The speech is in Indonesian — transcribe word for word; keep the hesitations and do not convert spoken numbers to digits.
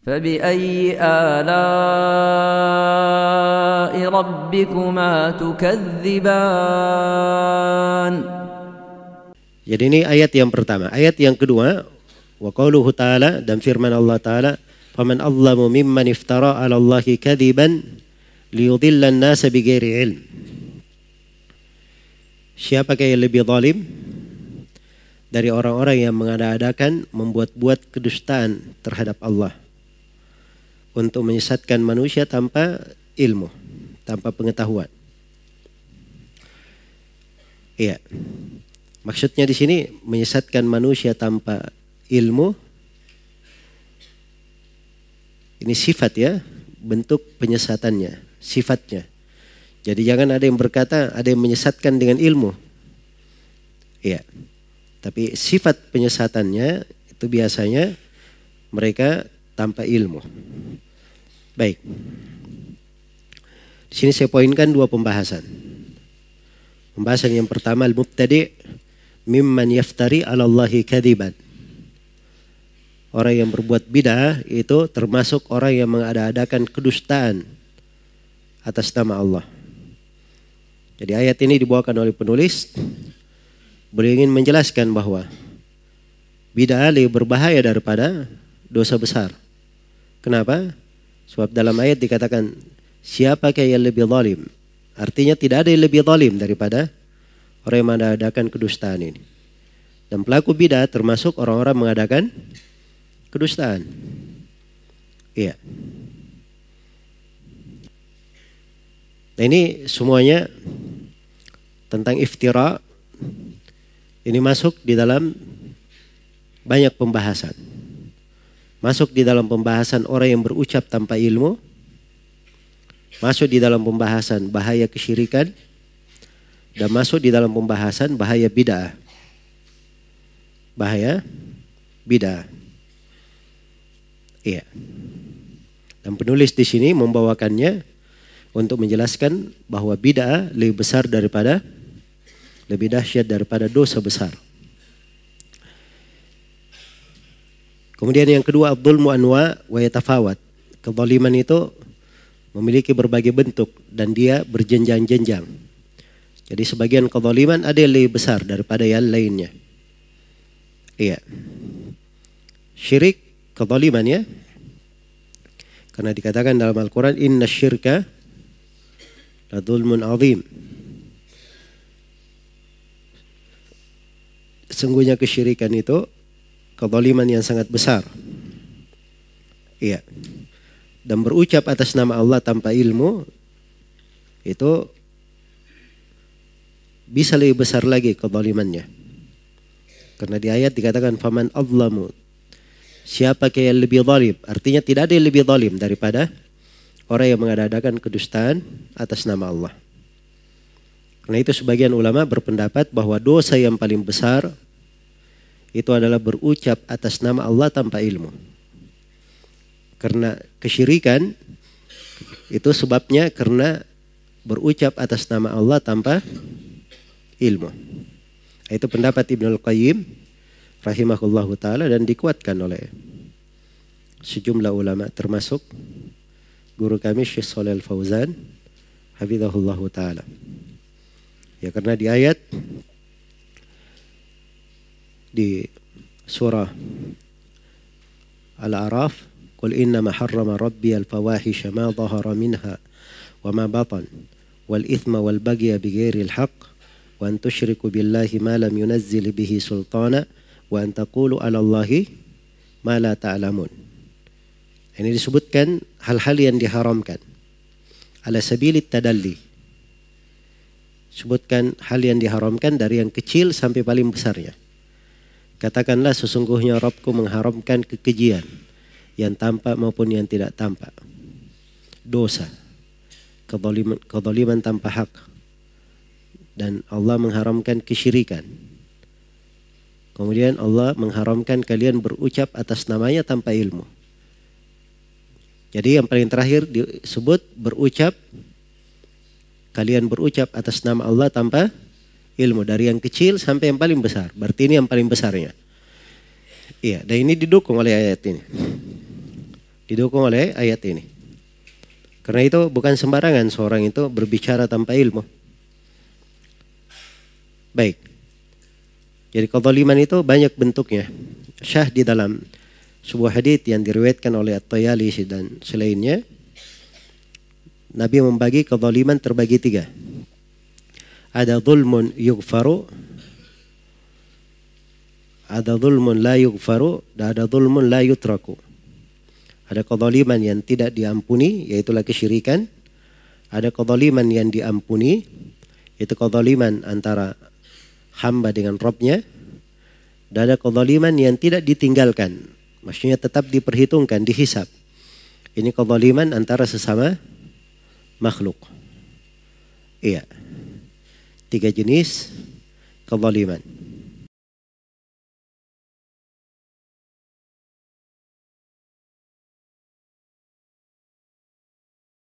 فبأي آلاء ربكما تكذبان. Jadi ini ayat yang pertama. Ayat yang kedua, wa qauluhu ta'ala, dan firman Allah Ta'ala, faman azlamu mimman iftara 'ala Allahi kadziban liyudhilla an-nasa bighairi ilm. Siapakah yang lebih zalim dari orang-orang yang mengada-adakan membuat-buat kedustaan terhadap Allah untuk menyesatkan manusia tanpa ilmu, tanpa pengetahuan. Iya. Maksudnya di sini menyesatkan manusia tanpa ilmu. Ini sifat ya, bentuk penyesatannya, sifatnya. Jadi jangan ada yang berkata ada yang menyesatkan dengan ilmu. Iya. Tapi sifat penyesatannya itu biasanya mereka tanpa ilmu. Baik. Di sini saya poinkan dua pembahasan. Pembahasan yang pertama, al-mubtadi' mimman yaftari 'ala Allahi kadziban. Orang yang berbuat bid'ah itu termasuk orang yang mengada-adakan kedustaan atas nama Allah. Jadi ayat ini dibawakan oleh penulis, beliau ingin menjelaskan bahwa bid'ah lebih berbahaya daripada dosa besar. Kenapa? Sebab dalam ayat dikatakan siapakah yang lebih zalim. Artinya tidak ada yang lebih zalim daripada orang yang mengadakan kedustaan ini. Dan pelaku bid'ah termasuk orang-orang mengadakan kedustaan. Iya. Nah ini semuanya tentang iftira. Ini masuk di dalam banyak pembahasan. Masuk di dalam pembahasan orang yang berucap tanpa ilmu. Masuk di dalam pembahasan bahaya kesyirikan. Dan masuk di dalam pembahasan bahaya bid'ah. Bahaya bid'ah. Iya. Dan penulis di sini membawakannya untuk menjelaskan bahwa bid'ah lebih besar daripada, lebih dahsyat daripada dosa besar. Kemudian yang kedua, adzulmu anwa wa yatafawat. Kezaliman itu memiliki berbagai bentuk dan dia berjenjang-jenjang. Jadi sebagian kezaliman ada yang lebih besar daripada yang lainnya. Iya. Syirik kezaliman ya. Karena dikatakan dalam Al-Quran, inna syirka la dzulmun azim. Sesungguhnya kesyirikan itu kezaliman yang sangat besar. Iya. Dan berucap atas nama Allah tanpa ilmu itu bisa lebih besar lagi kezalimannya. Karena di ayat dikatakan faman azlamu. Siapa yang lebih zalim? Artinya tidak ada yang lebih zalim daripada orang yang mengadakan kedustaan atas nama Allah. Karena itu sebagian ulama berpendapat bahwa dosa yang paling besar itu adalah berucap atas nama Allah tanpa ilmu. Karena kesyirikan itu sebabnya karena berucap atas nama Allah tanpa ilmu. Itu pendapat Ibnul Qayyim rahimahullahu ta'ala dan dikuatkan oleh sejumlah ulama termasuk guru kami Syekh Shalih Al-Fauzan hafizahullahu ta'ala. Ya karena di ayat di surah Al-A'raf, qul innama harrama rabbi al-fawahisha ma dhahara minha wa ma batan wal ithma wal bagya bighairi al-haqq wa an tusyriku billahi ma lam yunazzil bihi sultana wa an taqulu 'ala Allahi ma la ta'lamun. Ini disebutkan hal-hal yang diharamkan ala sabilit tadalli. Sebutkan hal yang diharamkan dari yang kecil sampai paling besarnya. Katakanlah sesungguhnya Rabbku mengharamkan kekejian yang tampak maupun yang tidak tampak. Dosa, kezaliman, kezaliman tanpa hak. Dan Allah mengharamkan kesyirikan. Kemudian Allah mengharamkan kalian berucap atas namanya tanpa ilmu. Jadi yang paling terakhir disebut berucap, kalian berucap atas nama Allah tanpa ilmu, dari yang kecil sampai yang paling besar. Berarti ini yang paling besarnya. Iya, dan ini didukung oleh ayat ini. Didukung oleh ayat ini. Karena itu bukan sembarangan seorang itu berbicara tanpa ilmu. Baik. Jadi kezaliman itu banyak bentuknya. Syah di dalam sebuah hadits yang diriwayatkan oleh At-Tayalisi dan selainnya, Nabi membagi kezaliman terbagi tiga. Ada zulmun yughfaru, ada zulmun la yughfaru, dan ada zulmun la yutraku. Ada kezaliman yang tidak diampuni, yaitulah kesyirikan. Ada kezaliman yang diampuni, yaitu kezaliman antara hamba dengan Rabbnya. Dan ada kezaliman yang tidak ditinggalkan, maksudnya tetap diperhitungkan, dihisab. Ini kezaliman antara sesama makhluk. Iya. Tiga jenis kezaliman.